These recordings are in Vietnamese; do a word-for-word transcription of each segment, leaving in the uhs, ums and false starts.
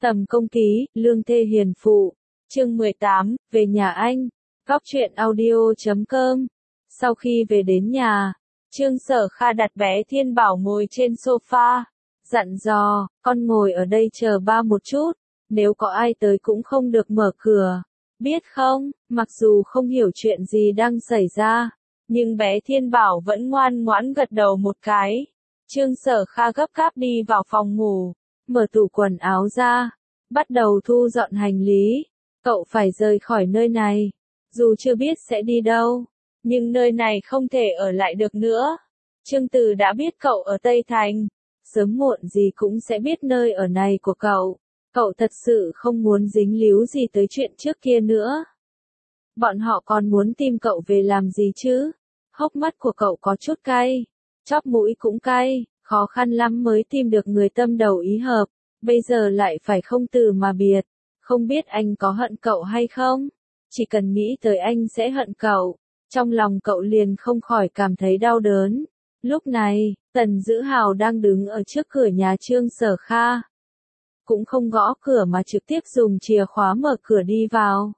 Tầm công ký, lương thê hiền phụ. Chương mười tám, về nhà anh. Góc truyện audio chấm com. Sau khi về đến nhà, Trương Sở Kha đặt bé Thiên Bảo ngồi trên sofa, dặn dò, con ngồi ở đây chờ ba một chút, nếu có ai tới cũng không được mở cửa, biết không? Mặc dù không hiểu chuyện gì đang xảy ra, nhưng bé Thiên Bảo vẫn ngoan ngoãn gật đầu một cái. Trương Sở Kha gấp gáp đi vào phòng ngủ, mở tủ quần áo ra, bắt đầu thu dọn hành lý. Cậu phải rời khỏi nơi này, dù chưa biết sẽ đi đâu, nhưng nơi này không thể ở lại được nữa. Trương Từ đã biết cậu ở Tây Thành, sớm muộn gì cũng sẽ biết nơi ở này của cậu. Cậu thật sự không muốn dính líu gì tới chuyện trước kia nữa. Bọn họ còn muốn tìm cậu về làm gì chứ? Hốc mắt của cậu có chút cay, chóp mũi cũng cay, khó khăn lắm mới tìm được người tâm đầu ý hợp, bây giờ lại phải không từ mà biệt. Không biết anh có hận cậu hay không? Chỉ cần nghĩ tới anh sẽ hận cậu, trong lòng cậu liền không khỏi cảm thấy đau đớn. Lúc này, Tần Dữ Hào đang đứng ở trước cửa nhà Trương Sở Kha. Cũng không gõ cửa mà trực tiếp dùng chìa khóa mở cửa đi vào.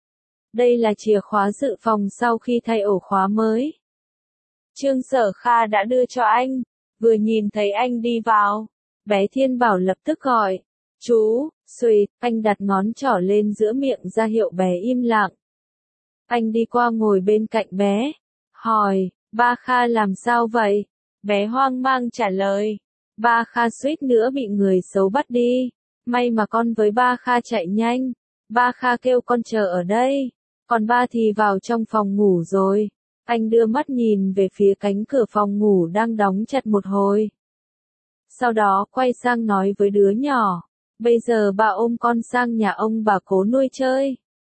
Đây là chìa khóa dự phòng sau khi thay ổ khóa mới. Trương Sở Kha đã đưa cho anh, vừa nhìn thấy anh đi vào, bé Thiên Bảo lập tức gọi, chú, xuỵt, anh đặt ngón trỏ lên giữa miệng ra hiệu bé im lặng. Anh đi qua ngồi bên cạnh bé, hỏi, ba Kha làm sao vậy? Bé hoang mang trả lời, ba Kha suýt nữa bị người xấu bắt đi, may mà con với ba Kha chạy nhanh, ba Kha kêu con chờ ở đây, còn ba thì vào trong phòng ngủ rồi. Anh đưa mắt nhìn về phía cánh cửa phòng ngủ đang đóng chặt một hồi. Sau đó quay sang nói với đứa nhỏ, bây giờ ba ôm con sang nhà ông bà Cố nuôi chơi.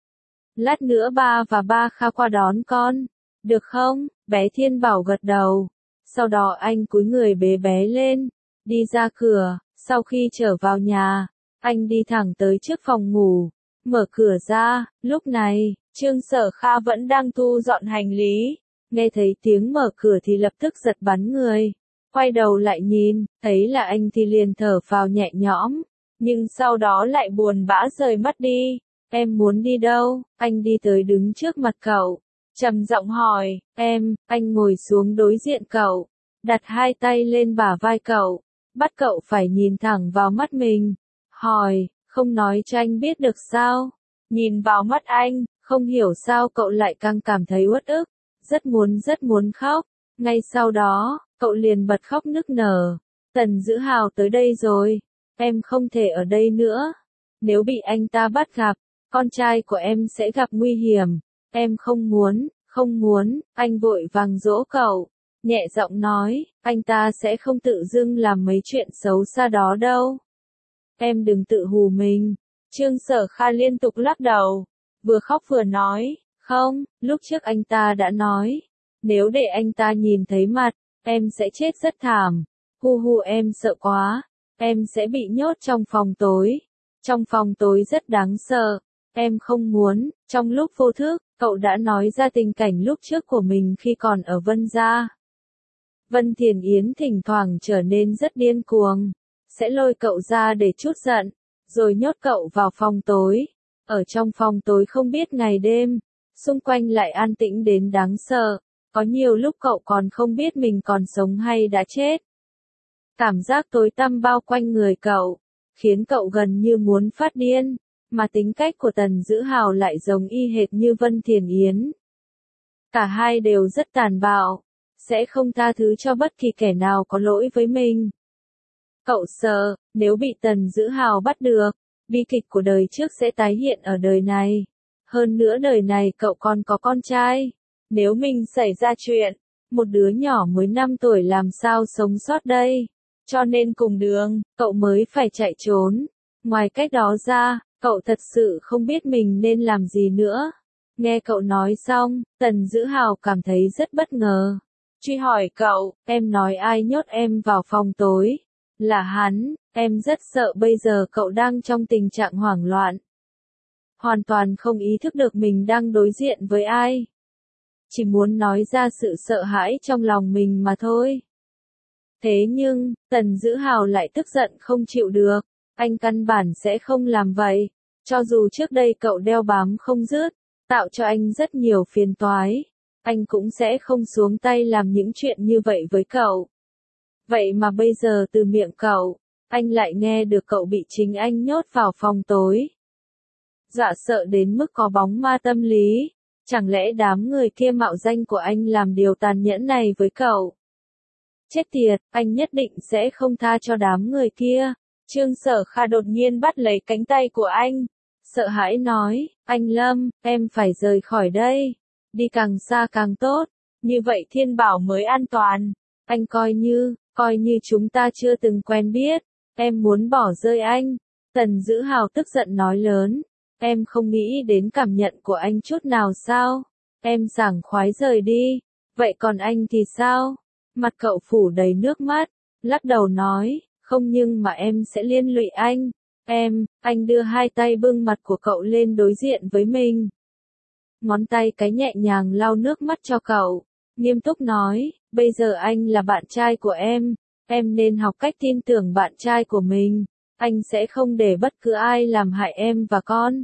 Lát nữa ba và ba Kha qua đón con, được không? Bé Thiên Bảo gật đầu. Sau đó anh cúi người bế bé lên, đi ra cửa. Sau khi trở vào nhà, anh đi thẳng tới trước phòng ngủ, mở cửa ra. Lúc này, Trương Sở Kha vẫn đang thu dọn hành lý, nghe thấy tiếng mở cửa thì lập tức giật bắn người. Quay đầu lại nhìn, thấy là anh thì liền thở phào nhẹ nhõm, nhưng sau đó lại buồn bã rời mắt đi. Em muốn đi đâu? Anh đi tới đứng trước mặt cậu, trầm giọng hỏi, em. Anh ngồi xuống đối diện cậu, đặt hai tay lên bả vai cậu, bắt cậu phải nhìn thẳng vào mắt mình, hỏi, không nói cho anh biết được sao? Nhìn vào mắt anh, không hiểu sao cậu lại càng cảm thấy uất ức, rất muốn rất muốn khóc. Ngay sau đó, cậu liền bật khóc nức nở. Tần Dữ Hào tới đây rồi, em không thể ở đây nữa. Nếu bị anh ta bắt gặp, con trai của em sẽ gặp nguy hiểm. Em không muốn, không muốn. Anh vội vàng dỗ cậu, nhẹ giọng nói, anh ta sẽ không tự dưng làm mấy chuyện xấu xa đó đâu. Em đừng tự hù mình. Trương Sở Kha liên tục lắc đầu, vừa khóc vừa nói, không, lúc trước anh ta đã nói, nếu để anh ta nhìn thấy mặt, em sẽ chết rất thảm. Hu hu, em sợ quá, em sẽ bị nhốt trong phòng tối. Trong phòng tối rất đáng sợ, em không muốn. Trong lúc vô thức, cậu đã nói ra tình cảnh lúc trước của mình khi còn ở Vân Gia. Vân Thiền Yến thỉnh thoảng trở nên rất điên cuồng, sẽ lôi cậu ra để trút giận, rồi nhốt cậu vào phòng tối. Ở trong phòng tối không biết ngày đêm, xung quanh lại an tĩnh đến đáng sợ, có nhiều lúc cậu còn không biết mình còn sống hay đã chết. Cảm giác tối tăm bao quanh người cậu, khiến cậu gần như muốn phát điên, mà tính cách của Tần Dữ Hào lại giống y hệt như Vân Thiền Yến. Cả hai đều rất tàn bạo, sẽ không tha thứ cho bất kỳ kẻ nào có lỗi với mình. Cậu sợ, nếu bị Tần Dữ Hào bắt được, bi kịch của đời trước sẽ tái hiện ở đời này. Hơn nữa đời này cậu còn có con trai. Nếu mình xảy ra chuyện, một đứa nhỏ mới năm tuổi làm sao sống sót đây? Cho nên cùng đường, cậu mới phải chạy trốn. Ngoài cách đó ra, cậu thật sự không biết mình nên làm gì nữa. Nghe cậu nói xong, Tần Dữ Hào cảm thấy rất bất ngờ. Truy hỏi cậu, em nói ai nhốt em vào phòng tối? Là hắn, em rất sợ bây giờ cậu đang trong tình trạng hoảng loạn. Hoàn toàn không ý thức được mình đang đối diện với ai. Chỉ muốn nói ra sự sợ hãi trong lòng mình mà thôi. Thế nhưng, Tần Dữ Hào lại tức giận không chịu được. Anh căn bản sẽ không làm vậy. Cho dù trước đây cậu đeo bám không dứt, tạo cho anh rất nhiều phiền toái, anh cũng sẽ không xuống tay làm những chuyện như vậy với cậu. Vậy mà bây giờ từ miệng cậu, anh lại nghe được cậu bị chính anh nhốt vào phòng tối. Dọa sợ đến mức có bóng ma tâm lý. Chẳng lẽ đám người kia mạo danh của anh làm điều tàn nhẫn này với cậu? Chết tiệt, anh nhất định sẽ không tha cho đám người kia. Trương Sở Kha đột nhiên bắt lấy cánh tay của anh. Sợ hãi nói, anh Lâm, em phải rời khỏi đây. Đi càng xa càng tốt. Như vậy Thiên Bảo mới an toàn. Anh coi như, coi như chúng ta chưa từng quen biết. Em muốn bỏ rơi anh. Tần Dữ Hào tức giận nói lớn. Em không nghĩ đến cảm nhận của anh chút nào sao? Em sảng khoái rời đi. Vậy còn anh thì sao? Mặt cậu phủ đầy nước mắt, lắc đầu nói, không nhưng mà em sẽ liên lụy anh. Em, anh đưa hai tay bưng mặt của cậu lên đối diện với mình. Ngón tay cái nhẹ nhàng lau nước mắt cho cậu. Nghiêm túc nói, bây giờ anh là bạn trai của em. Em nên học cách tin tưởng bạn trai của mình. Anh sẽ không để bất cứ ai làm hại em và con.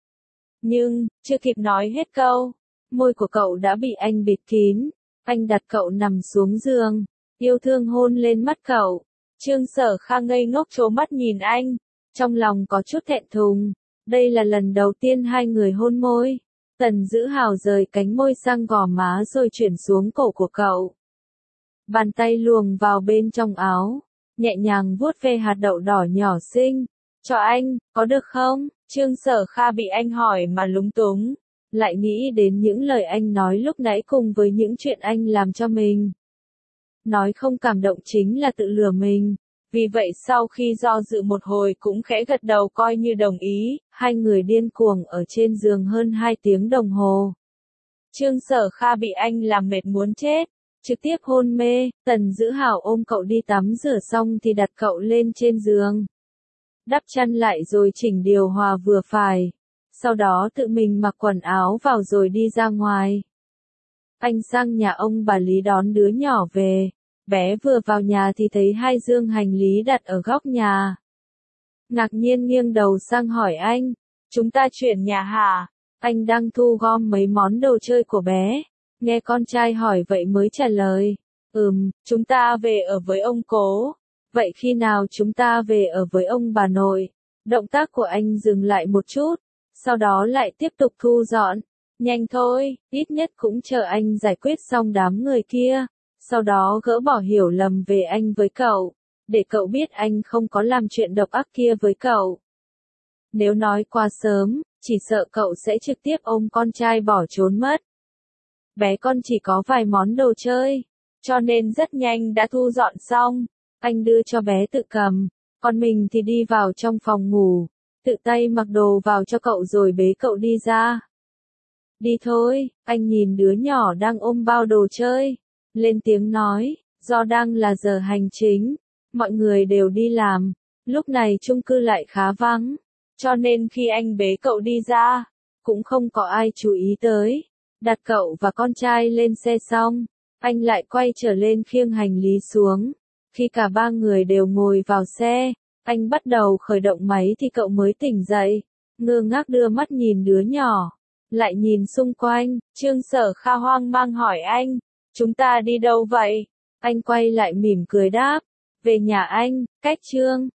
Nhưng, chưa kịp nói hết câu, môi của cậu đã bị anh bịt kín. Anh đặt cậu nằm xuống giường, yêu thương hôn lên mắt cậu. Trương Sở Kha ngây ngốc trố mắt nhìn anh, trong lòng có chút thẹn thùng. Đây là lần đầu tiên hai người hôn môi. Tần Dữ Hào rời cánh môi sang gò má rồi chuyển xuống cổ của cậu. Bàn tay luồn vào bên trong áo, nhẹ nhàng vuốt ve hạt đậu đỏ nhỏ xinh. Cho anh, có được không? Trương Sở Kha bị anh hỏi mà lúng túng. Lại nghĩ đến những lời anh nói lúc nãy cùng với những chuyện anh làm cho mình. Nói không cảm động chính là tự lừa mình. Vì vậy sau khi do dự một hồi cũng khẽ gật đầu coi như đồng ý. Hai người điên cuồng ở trên giường hơn hai tiếng đồng hồ. Trương Sở Kha bị anh làm mệt muốn chết. Trực tiếp hôn mê. Tần Dữ Hào ôm cậu đi tắm rửa xong thì đặt cậu lên trên giường. Đắp chăn lại rồi chỉnh điều hòa vừa phải. Sau đó tự mình mặc quần áo vào rồi đi ra ngoài. Anh sang nhà ông bà Lý đón đứa nhỏ về. Bé vừa vào nhà thì thấy hai dương hành lý đặt ở góc nhà. Ngạc nhiên nghiêng đầu sang hỏi anh. Chúng ta chuyển nhà hả? Anh đang thu gom mấy món đồ chơi của bé. Nghe con trai hỏi vậy mới trả lời. Ừm, chúng ta về ở với ông cố. Vậy khi nào chúng ta về ở với ông bà nội? Động tác của anh dừng lại một chút. Sau đó lại tiếp tục thu dọn. Nhanh thôi, ít nhất cũng chờ anh giải quyết xong đám người kia. Sau đó gỡ bỏ hiểu lầm về anh với cậu. Để cậu biết anh không có làm chuyện độc ác kia với cậu. Nếu nói quá sớm, chỉ sợ cậu sẽ trực tiếp ôm con trai bỏ trốn mất. Bé con chỉ có vài món đồ chơi, cho nên rất nhanh đã thu dọn xong. Anh đưa cho bé tự cầm, còn mình thì đi vào trong phòng ngủ. Tự tay mặc đồ vào cho cậu rồi bế cậu đi ra. Đi thôi, anh nhìn đứa nhỏ đang ôm bao đồ chơi. Lên tiếng nói, do đang là giờ hành chính. Mọi người đều đi làm. Lúc này chung cư lại khá vắng. Cho nên khi anh bế cậu đi ra, cũng không có ai chú ý tới. Đặt cậu và con trai lên xe xong, anh lại quay trở lên khiêng hành lý xuống. Khi cả ba người đều ngồi vào xe, anh bắt đầu khởi động máy thì cậu mới tỉnh dậy. Ngơ ngác đưa mắt nhìn đứa nhỏ. Lại nhìn xung quanh, Trương Sở Kha hoang mang hỏi anh. Chúng ta đi đâu vậy? Anh quay lại mỉm cười đáp. Về nhà anh, cách Trương.